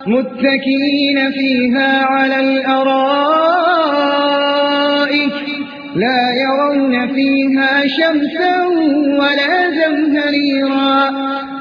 متكئين فيها على الأرائك لا يرون فيها شمسا ولا زمهريرا